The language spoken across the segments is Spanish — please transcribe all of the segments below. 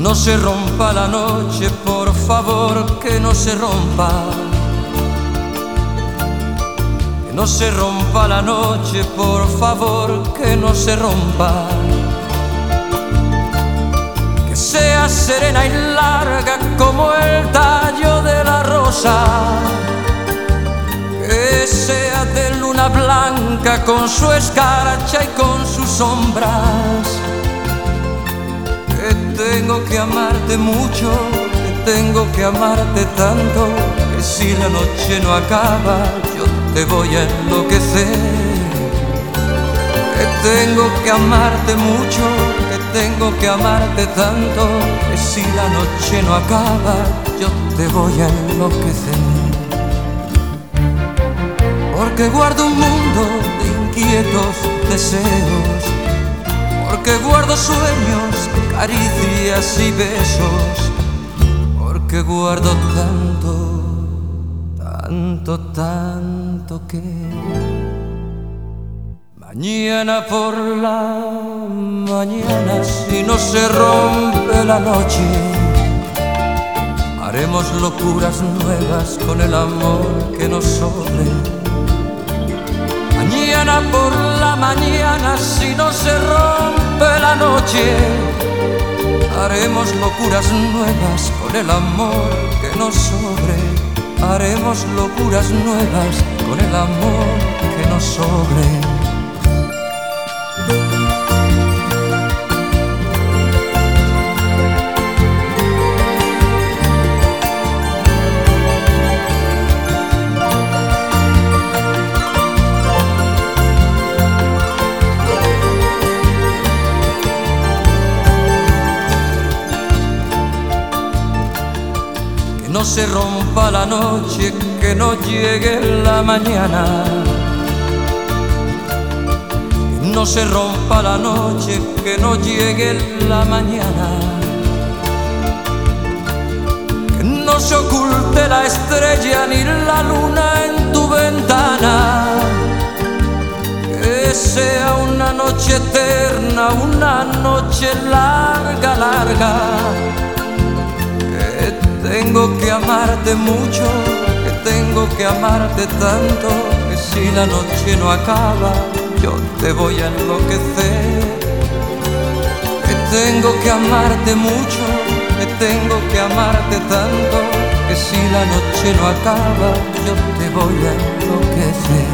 no se rompa la noche, por favor, que no se rompa. Que no se rompa la noche, por favor, que no se rompa. Que sea serena y larga como el tallo de la rosa. Que sea de luna blanca con su escarcha y con sus sombras. Que tengo que amarte mucho, que tengo que amarte tanto, que si la noche no acaba yo te voy a enloquecer. Que tengo que amarte mucho, que tengo que amarte tanto, que si la noche no acaba yo te voy a enloquecer. Porque guardo un mundo de inquietos deseos, porque guardo sueños, caricias y besos, porque guardo tanto, tanto, tanto que mañana por la mañana, si no se rompe la noche, haremos locuras nuevas con el amor que nos sobre. Mañana por la mañana, si no se rompe la noche, haremos locuras nuevas con el amor que nos sobre. Haremos locuras nuevas con el amor que nos sobre. Que no se rompa la noche, que no llegue la mañana. Que no se rompa la noche, que no llegue la mañana. Que no se oculte la estrella ni la luna en tu ventana. Que sea una noche eterna, una noche larga, larga. Tengo que amarte mucho, que tengo que amarte tanto, que si la noche no acaba yo te voy a enloquecer. Que tengo que amarte mucho, que tengo que amarte tanto, que si la noche no acaba yo te voy a enloquecer.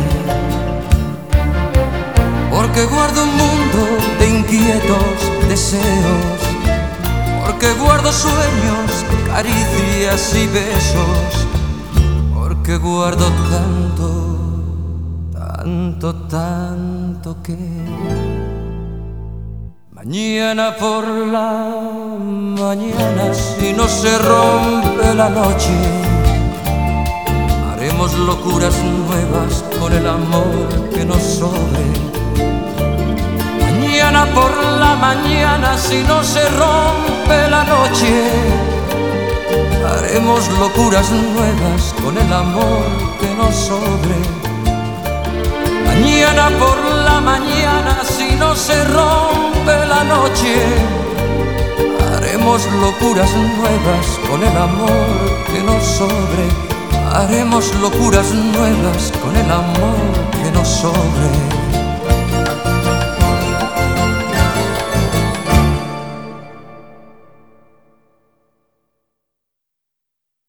Porque guardo un mundo de inquietos deseos, porque guardo sueños, caricias y besos, porque guardo tanto, tanto, tanto que mañana por la mañana, si no se rompe la noche, haremos locuras nuevas con el amor que nos sobre. Mañana por la mañana, si no se rompe la noche, haremos locuras nuevas con el amor que nos sobre. Mañana por la mañana, si no se rompe la noche, haremos locuras nuevas con el amor que nos sobre. Haremos locuras nuevas con el amor que nos sobre.